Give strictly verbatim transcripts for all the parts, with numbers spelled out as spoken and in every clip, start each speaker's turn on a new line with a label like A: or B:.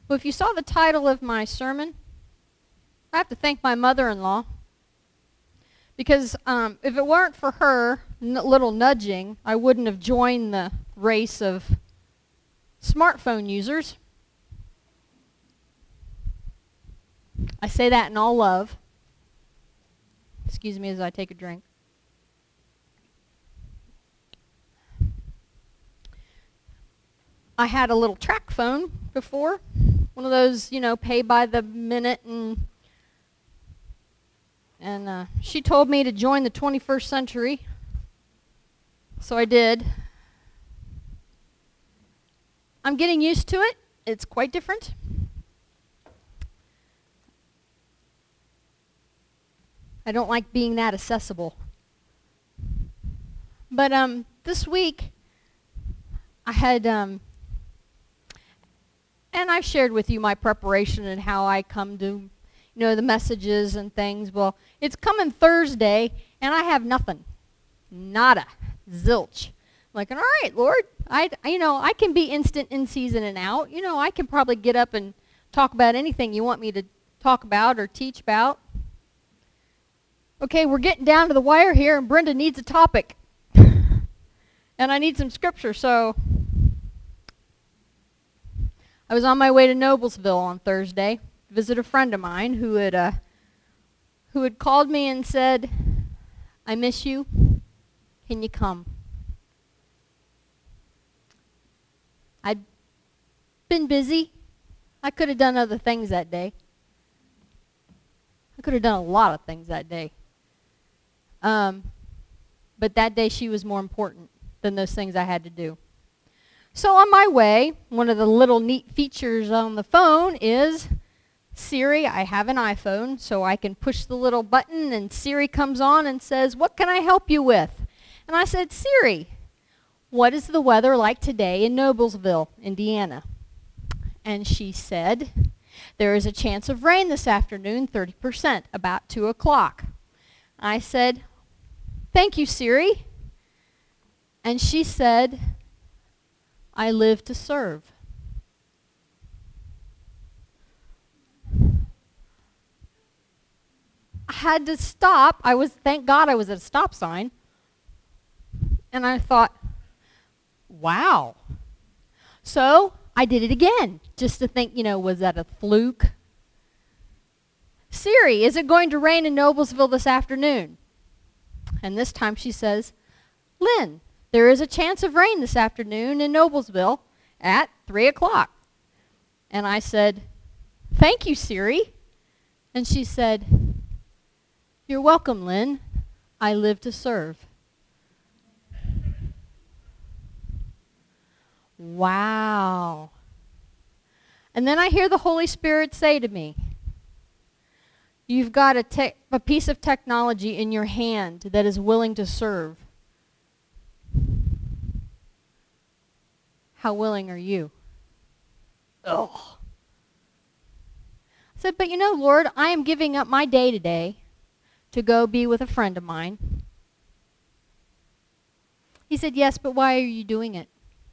A: Well, if you saw the title of my sermon, I have to thank my mother-in-law. Because um, if it weren't for her n little nudging, I wouldn't have joined the race of smartphone users. I say that in all love. Excuse me as I take a drink. I had a little track phone before. One of those, you know, pay by the minute, and and uh, she told me to join the twenty-first century. So I did. I'm getting used to it. It's quite different. I don't like being that accessible. But um, this week, I had, um, and I've shared with you my preparation and how I come to, you know, the messages and things. Well, it's coming Thursday, and I have nothing. Nada. Zilch. I'm like, all right, Lord, I, you know, I can be instant in season and out. You know, I can probably get up and talk about anything you want me to talk about or teach about. Okay, we're getting down to the wire here, and Brenda needs a topic. And I need some scripture, so I was on my way to Noblesville on Thursday to visit a friend of mine who had, uh, who had called me and said, I miss you. Can you come? I'd been busy. I could have done other things that day. I could have done a lot of things that day. Um, but that day she was more important than those things I had to do. So on my way, one of the little neat features on the phone is Siri. I have an iPhone, so I can push the little button and Siri comes on and says, what can I help you with? And I said, Siri, what is the weather like today in Noblesville, Indiana? And she said, there is a chance of rain this afternoon, thirty percent, about two o'clock. I said, thank you, Siri. And she said, I live to serve. I had to stop. I was, thank God I was at a stop sign. And I thought, wow. So I did it again, just to think, you know, was that a fluke? Siri, is it going to rain in Noblesville this afternoon? And this time she says, Lynn, there is a chance of rain this afternoon in Noblesville at three o'clock. And I said, thank you, Siri. And she said, you're welcome, Lynn. I live to serve. Wow. And then I hear the Holy Spirit say to me, you've got a, te a piece of technology in your hand that is willing to serve. How willing are you? Oh. I said, but you know, Lord, I am giving up my day today to go be with a friend of mine. He said, yes, but why are you doing it?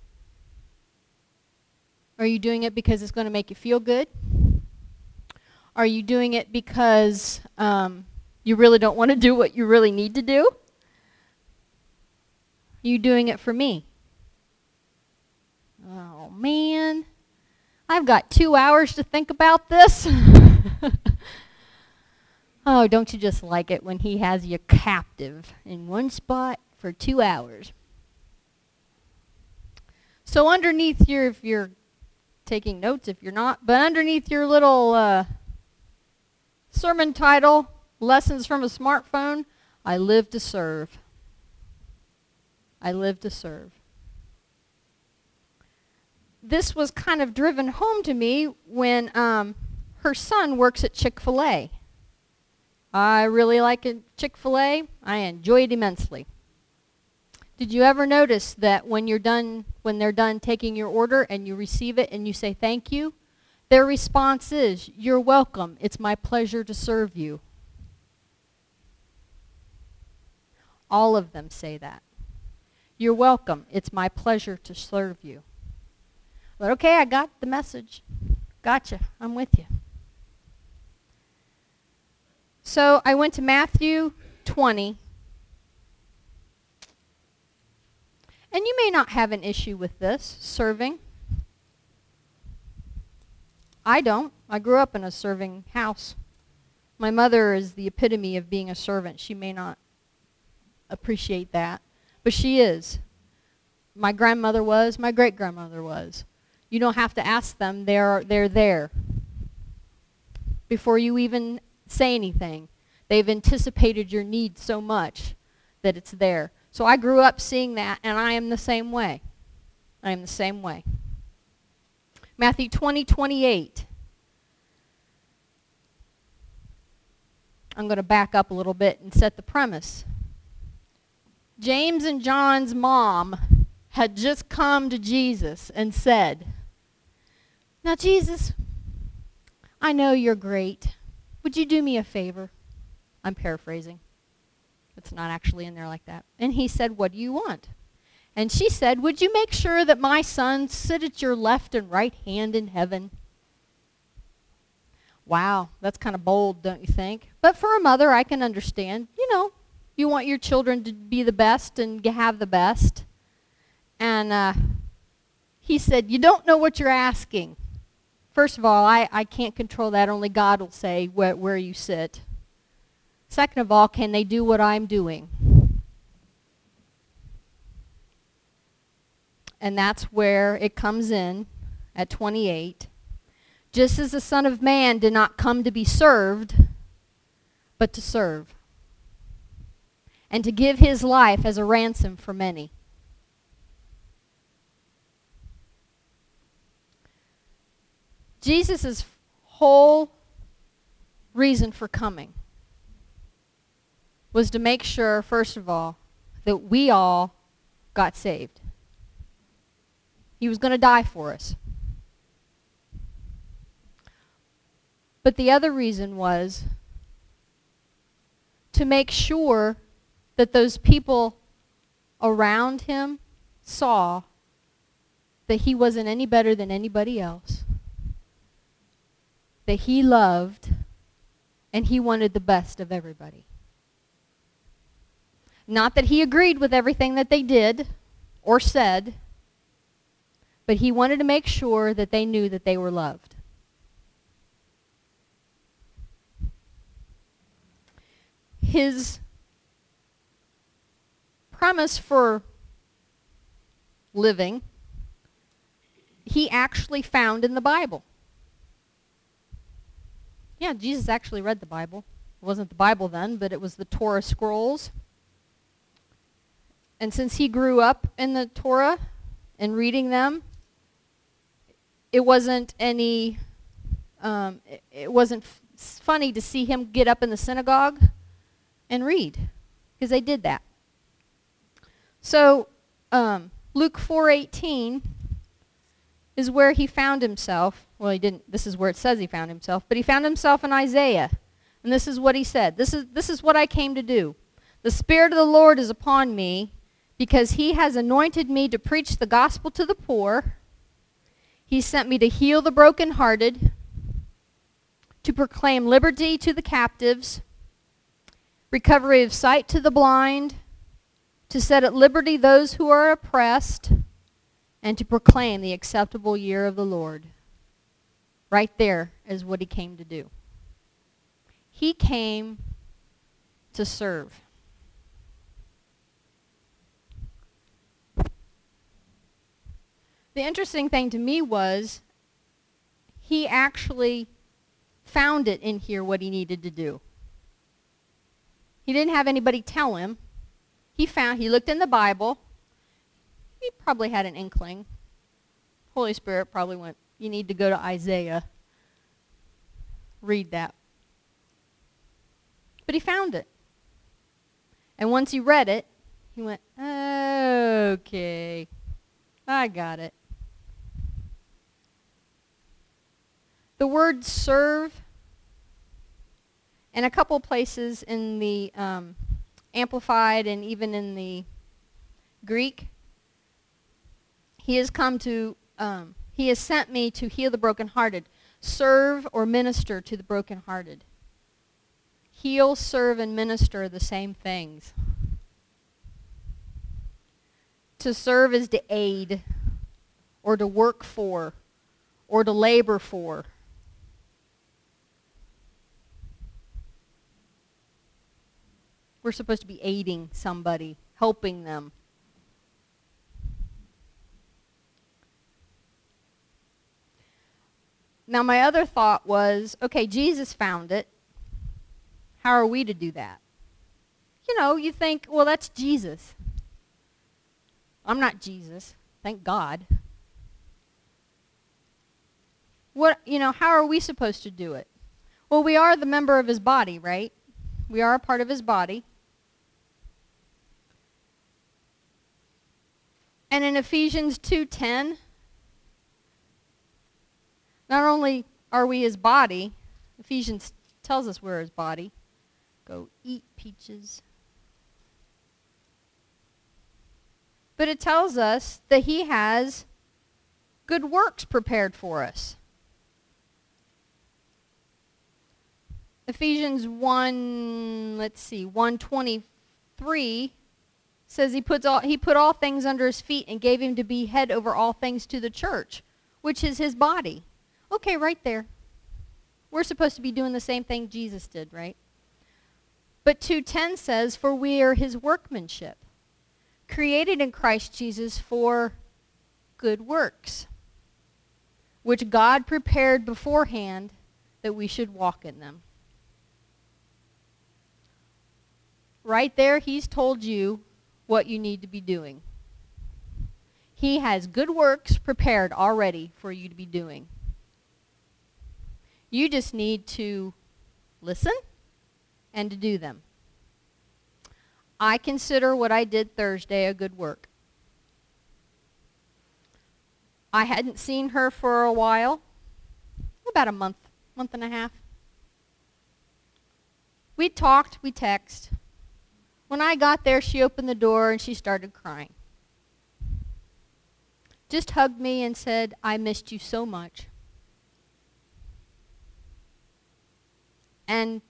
A: Are you doing it because it's going to make you feel good? Are you doing it because um, you really don't want to do what you really need to do? Are you doing it for me? Oh, man. I've got two hours to think about this. Oh, don't you just like it when he has you captive in one spot for two hours? So underneath your, if you're taking notes, if you're not, but underneath your little uh, sermon title, Lessons from a Smartphone, I live to serve. I live to serve. This was kind of driven home to me when um, her son works at Chick-fil-A. I really like Chick-fil-A. I enjoy it immensely. Did you ever notice that when you're done, when they're done taking your order and you receive it and you say thank you, their response is, you're welcome. It's my pleasure to serve you. All of them say that. You're welcome. It's my pleasure to serve you. But okay, I got the message. Gotcha. I'm with you. So I went to Matthew twenty. And you may not have an issue with this, serving. I don't. I grew up in a serving house. My mother is the epitome of being a servant. She may not appreciate that, but she is. My grandmother was. My great-grandmother was. You don't have to ask them. They're, they're there. Before you even say anything, they've anticipated your need so much that it's there. So I grew up seeing that, and I am the same way. I am the same way. Matthew twenty, twenty-eight. I'm going to back up a little bit and set the premise. James and John's mom had just come to Jesus and said, "Now, Jesus, I know you're great. Would you do me a favor?" I'm paraphrasing. It's not actually in there like that. And he said, "What do you want?" And she said, "Would you make sure that my sons sit at your left and right hand in heaven?" Wow, that's kind of bold, don't you think? But for a mother, I can understand. You know, you want your children to be the best and have the best. And uh, he said, "You don't know what you're asking. First of all, I, I can't control that. Only God will say wh where you sit. Second of all, can they do what I'm doing?" And that's where it comes in at twenty-eight. Just as the Son of Man did not come to be served, but to serve, and to give his life as a ransom for many. Jesus' whole reason for coming was to make sure, first of all, that we all got saved. He was going to die for us. But the other reason was to make sure that those people around him saw that he wasn't any better than anybody else, that he loved and he wanted the best of everybody. Not that he agreed with everything that they did or said, but he wanted to make sure that they knew that they were loved. His premise for living, he actually found in the Bible. Yeah, Jesus actually read the Bible. It wasn't the Bible then, but it was the Torah scrolls. And since he grew up in the Torah and reading them, it wasn't any, um, it, it wasn't f funny to see him get up in the synagogue and read, because they did that. So um, Luke four eighteen is where he found himself. Well, he didn't. This is where it says he found himself, but he found himself in Isaiah, and this is what he said. This is this is what I came to do. The Spirit of the Lord is upon me, because he has anointed me to preach the gospel to the poor. He sent me to heal the brokenhearted, to proclaim liberty to the captives, recovery of sight to the blind, to set at liberty those who are oppressed, and to proclaim the acceptable year of the Lord. Right there is what he came to do. He came to serve. The interesting thing to me was he actually found it in here what he needed to do. He didn't have anybody tell him. He found, he looked in the Bible. He probably had an inkling. Holy Spirit probably went, you need to go to Isaiah. Read that. But he found it. And once he read it, he went, okay, I got it. The word serve, in a couple places in the um, Amplified and even in the Greek, he has come to um, He has sent me to heal the brokenhearted, serve or minister to the brokenhearted. Heal, serve, and minister are the same things. To serve is to aid, or to work for, or to labor for. We're supposed to be aiding somebody, helping them. Now, my other thought was, okay, Jesus found it. How are we to do that? You know, you think, well, that's Jesus. I'm not Jesus, thank God. What, you know, how are we supposed to do it? Well, we are the member of his body, right? We are a part of his body. And in Ephesians two ten, not only are we his body, Ephesians tells us we're his body. Go eat peaches. But it tells us that he has good works prepared for us. Ephesians one, let's see, one twenty-three says he puts all he put all things under his feet and gave him to be head over all things to the church, which is his body. Okay, right there. We're supposed to be doing the same thing Jesus did, right? But two ten says, for we are his workmanship, created in Christ Jesus for good works, which God prepared beforehand that we should walk in them. Right there, he's told you what you need to be doing. He has good works prepared already for you to be doing. You just need to listen and to do them. I consider what I did Thursday a good work. I hadn't seen her for a while, about a month, month and a half. We talked, we texted. When I got there, she opened the door and she started crying. Just hugged me and said, I missed you so much. And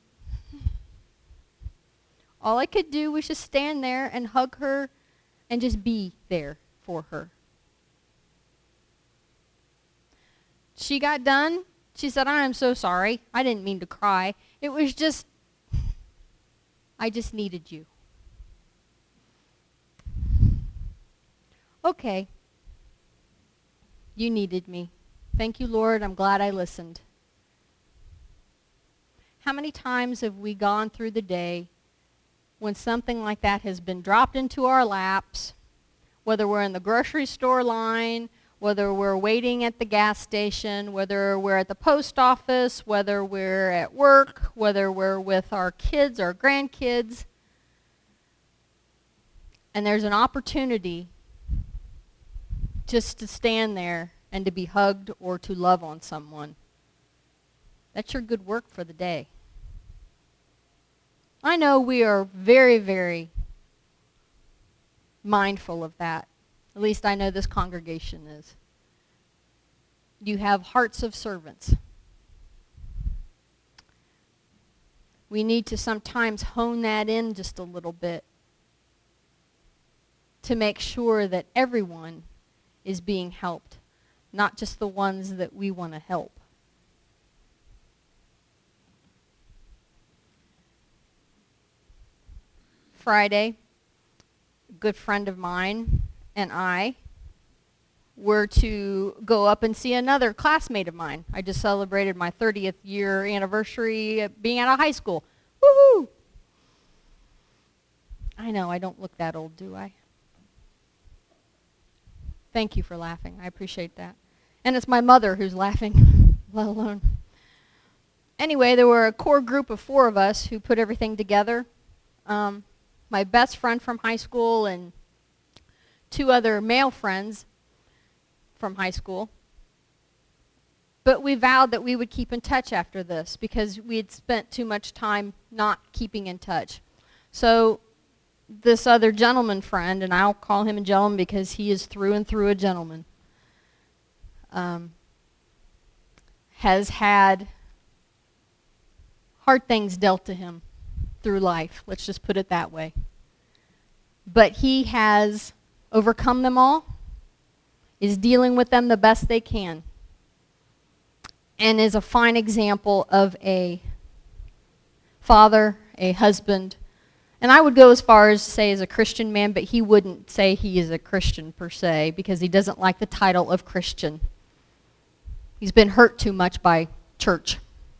A: all I could do was just stand there and hug her and just be there for her. She got done. She said, I am so sorry. I didn't mean to cry. It was just, I just needed you. Okay. You needed me. Thank you, Lord. I'm glad I listened. How many times have we gone through the day when something like that has been dropped into our laps, whether we're in the grocery store line, whether we're waiting at the gas station, whether we're at the post office, whether we're at work, whether we're with our kids or grandkids, and there's an opportunity just to stand there and to be hugged or to love on someone. That's your good work for the day. I know we are very, very mindful of that. At least I know this congregation is. You have hearts of servants. We need to sometimes hone that in just a little bit to make sure that everyone is being helped, not just the ones that we want to help. Friday, a good friend of mine and I were to go up and see another classmate of mine. I just celebrated my thirtieth year anniversary of being out of high school. Woohoo! I know, I don't look that old, do I? Thank you for laughing. I appreciate that. And it's my mother who's laughing, let alone. Anyway, there were a core group of four of us who put everything together. Um, my best friend from high school and two other male friends from high school. But we vowed that we would keep in touch after this because we had spent too much time not keeping in touch. So this other gentleman friend, and I'll call him a gentleman because he is through and through a gentleman, um, has had hard things dealt to him through life. Let's just put it that way. But he has overcome them all, is dealing with them the best they can, and is a fine example of a father, a husband, and I would go as far as to say as a Christian man, but he wouldn't say he is a Christian per se because he doesn't like the title of Christian. He's been hurt too much by church.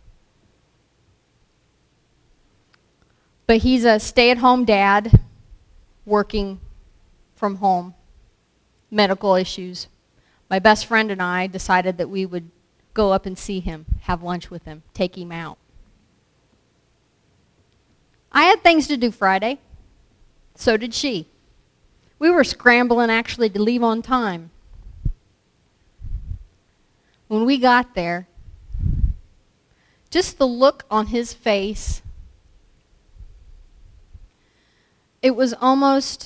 A: But he's a stay-at-home dad working from home, medical issues. My best friend and I decided that we would go up and see him, have lunch with him, take him out. I had things to do Friday. So did she. We were scrambling actually to leave on time. When we got there, just the look on his face, it was almost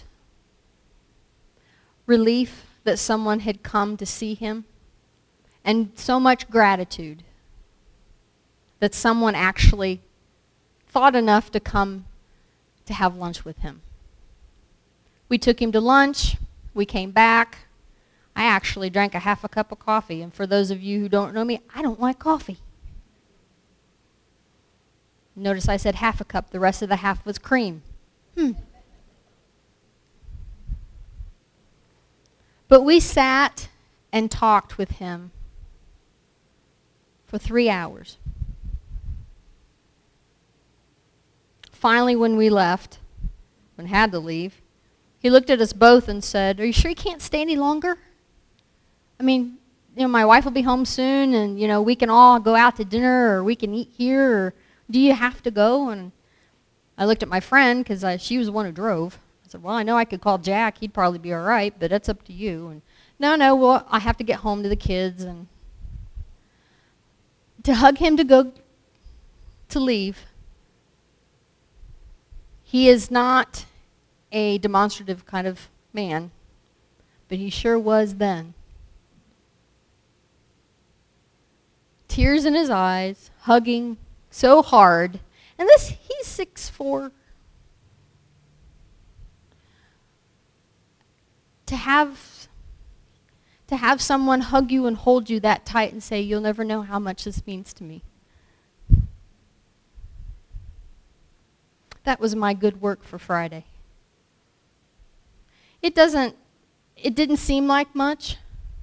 A: relief that someone had come to see him, and so much gratitude that someone actually thought enough to come to have lunch with him. We took him to lunch. We came back. I actually drank a half a cup of coffee, and for those of you who don't know me, I don't like coffee. Notice I said half a cup. The rest of the half was cream. Hmm. But we sat and talked with him for three hours. Finally, when we left, when had to leave, he looked at us both and said, "Are you sure you can't stay any longer? I mean, you know, my wife will be home soon, and, you know, we can all go out to dinner, or we can eat here, or do you have to go?" And I looked at my friend, because she was the one who drove. I said, "Well, I know I could call Jack. He'd probably be all right, but that's up to you." And no, no, well, I have to get home to the kids. And to hug him to go to leave, he is not a demonstrative kind of man, but he sure was then. Tears in his eyes, hugging so hard. And this, he's six foot four. To have, to have someone hug you and hold you that tight and say, "You'll never know how much this means to me." That was my good work for Friday. It doesn't, it didn't seem like much,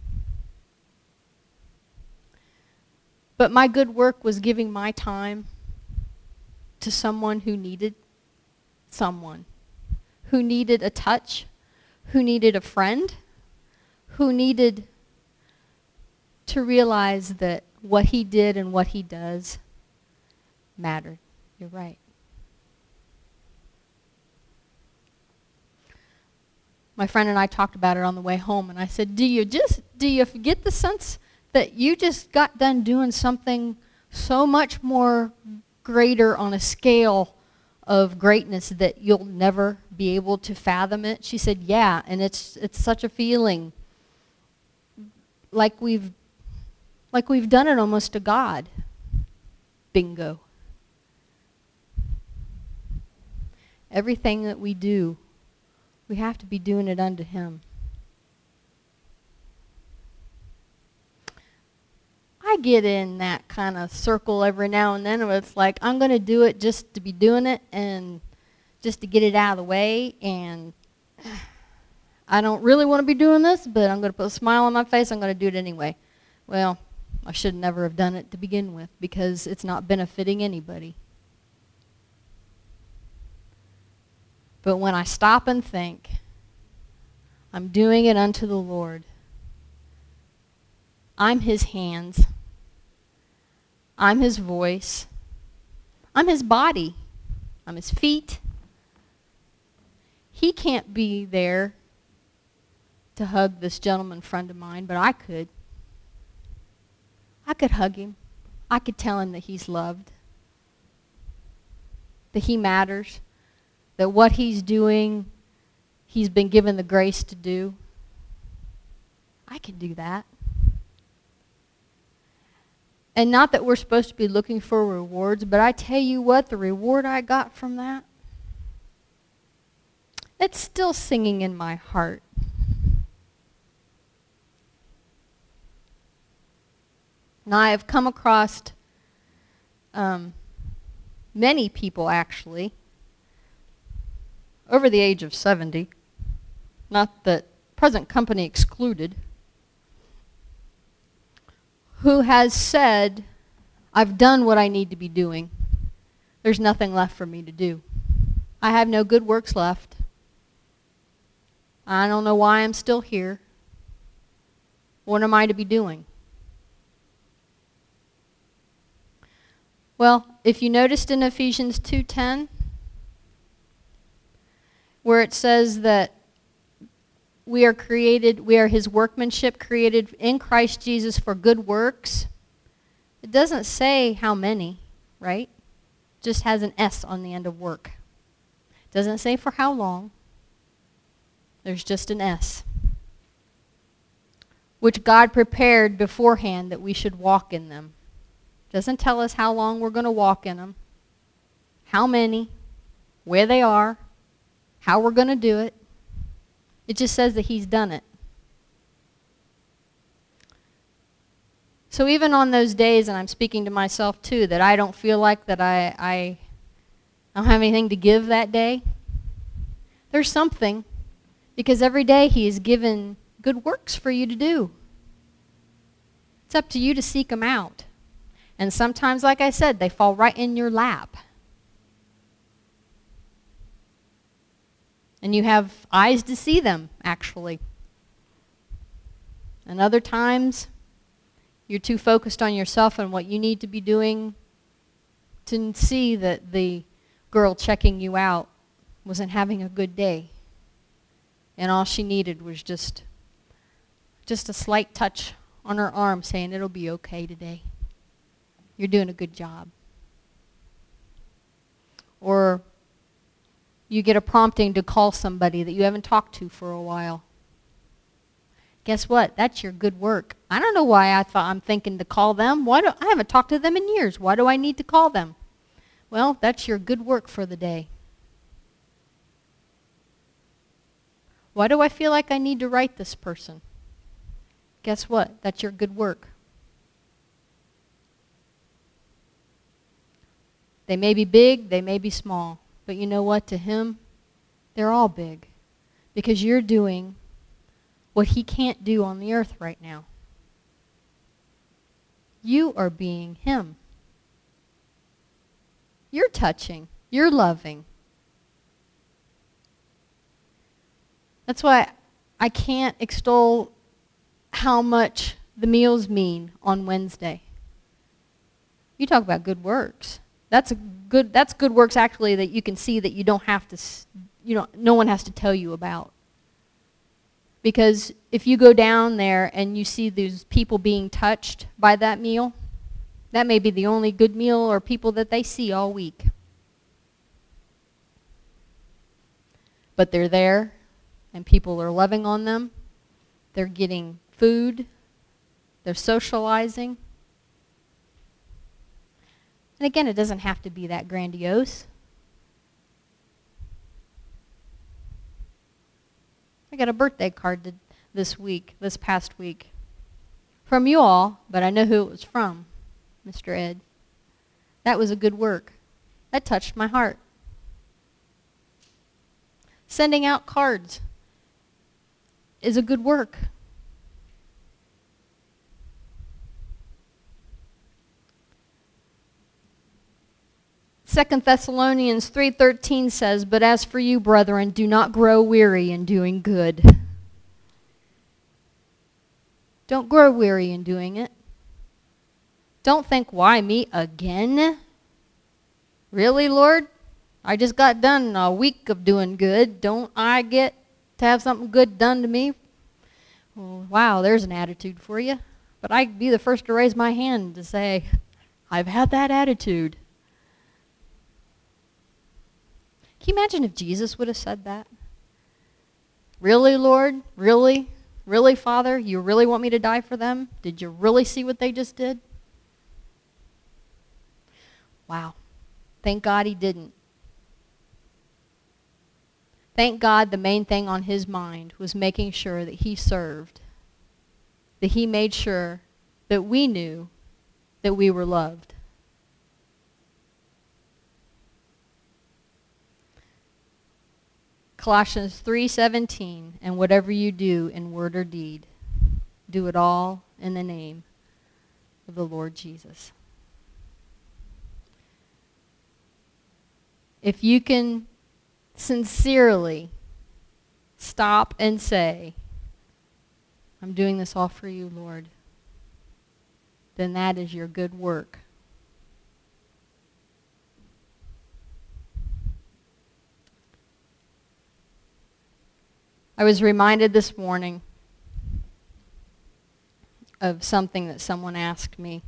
A: but my good work was giving my time to someone who needed someone, who needed a touch, who needed a friend, who needed to realize that what he did and what he does mattered. You're right. My friend and I talked about it on the way home, and I said, do you just, do you get the sense that you just got done doing something so much more greater on a scale of greatness that you'll never be able to fathom it? She said, yeah, and it's it's such a feeling like we've like we've done it almost to God. Bingo. Everything that we do, we have to be doing it unto him. I get in that kind of circle every now and then where it's like, I'm going to do it just to be doing it and just to get it out of the way, and I don't really want to be doing this, but I'm going to put a smile on my face. I'm going to do it anyway. Well, I should never have done it to begin with because it's not benefiting anybody. But when I stop and think, I'm doing it unto the Lord. I'm his hands. I'm his voice. I'm his body. I'm his feet. He can't be there to hug this gentleman friend of mine, but I could. I could hug him. I could tell him that he's loved, that he matters, that what he's doing, he's been given the grace to do. I can do that. And not that we're supposed to be looking for rewards, but I tell you what, the reward I got from that, it's still singing in my heart. Now, I have come across um, many people, actually, over the age of seventy, not that present company excluded, who has said, I've done what I need to be doing. There's nothing left for me to do. I have no good works left. I don't know why I'm still here. What am I to be doing? Well, if you noticed in Ephesians two ten, where it says that we are created, we are his workmanship created in Christ Jesus for good works, it doesn't say how many, right? It just has an S on the end of work. It doesn't say for how long. There's just an S, which God prepared beforehand that we should walk in them. Doesn't tell us how long we're going to walk in them, how many, where they are, how we're going to do it. It just says that he's done it. So even on those days, and I'm speaking to myself too, that I don't feel like that I, I don't have anything to give that day, there's something, because every day he has given good works for you to do. It's up to you to seek them out. And sometimes, like I said, they fall right in your lap. And you have eyes to see them, actually. And other times, you're too focused on yourself and what you need to be doing to see that the girl checking you out wasn't having a good day. And all she needed was just, just a slight touch on her arm saying, it'll be okay today. You're doing a good job. Or you get a prompting to call somebody that you haven't talked to for a while. Guess what? That's your good work. I don't know why I thought I'm thinking to call them. Why do, I haven't talked to them in years. Why do I need to call them? Well, that's your good work for the day. Why do I feel like I need to write this person? Guess what? That's your good work. They may be big, they may be small, but you know what? To him, they're all big, because you're doing what he can't do on the earth right now. You are being him. You're touching. You're loving. That's why I can't extol how much the meals mean on Wednesday. You talk about good works. That's a good. That's good works actually that you can see that you don't have to. You know, no one has to tell you about. Because if you go down there and you see these people being touched by that meal, that may be the only good meal or people that they see all week. But they're there, and people are loving on them. They're getting food. They're socializing. And again, it doesn't have to be that grandiose. I got a birthday card to, this week, this past week, from you all, but I know who it was from, Mister Ed. That was a good work. That touched my heart. Sending out cards is a good work. Second Thessalonians three thirteen says, "But as for you, brethren, do not grow weary in doing good." Don't grow weary in doing it. Don't think, why me again? Really, Lord? I just got done a week of doing good. Don't I get to have something good done to me? Well, wow, there's an attitude for you. But I'd be the first to raise my hand to say, I've had that attitude. Can you imagine if Jesus would have said that? Really, Lord? Really? Really, Father? You really want me to die for them? Did you really see what they just did? Wow. Thank God he didn't. Thank God the main thing on his mind was making sure that he served, that he made sure that we knew that we were loved. Colossians three seventeen, and whatever you do in word or deed, do it all in the name of the Lord Jesus. If you can sincerely stop and say, I'm doing this all for you, Lord, then that is your good work. I was reminded this morning of something that someone asked me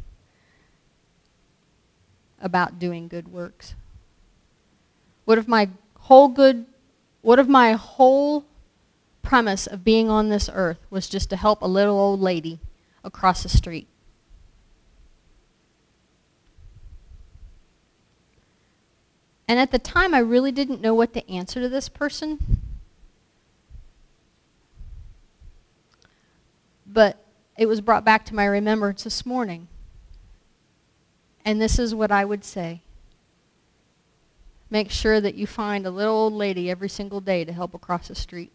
A: about doing good works. What if my whole good, what if my whole premise of being on this earth was just to help a little old lady across the street? And at the time, I really didn't know what to answer to this person. But it was brought back to my remembrance this morning. And this is what I would say. Make sure that you find a little old lady every single day to help across the street.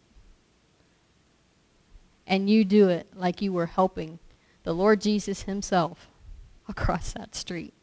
A: And you do it like you were helping the Lord Jesus himself across that street.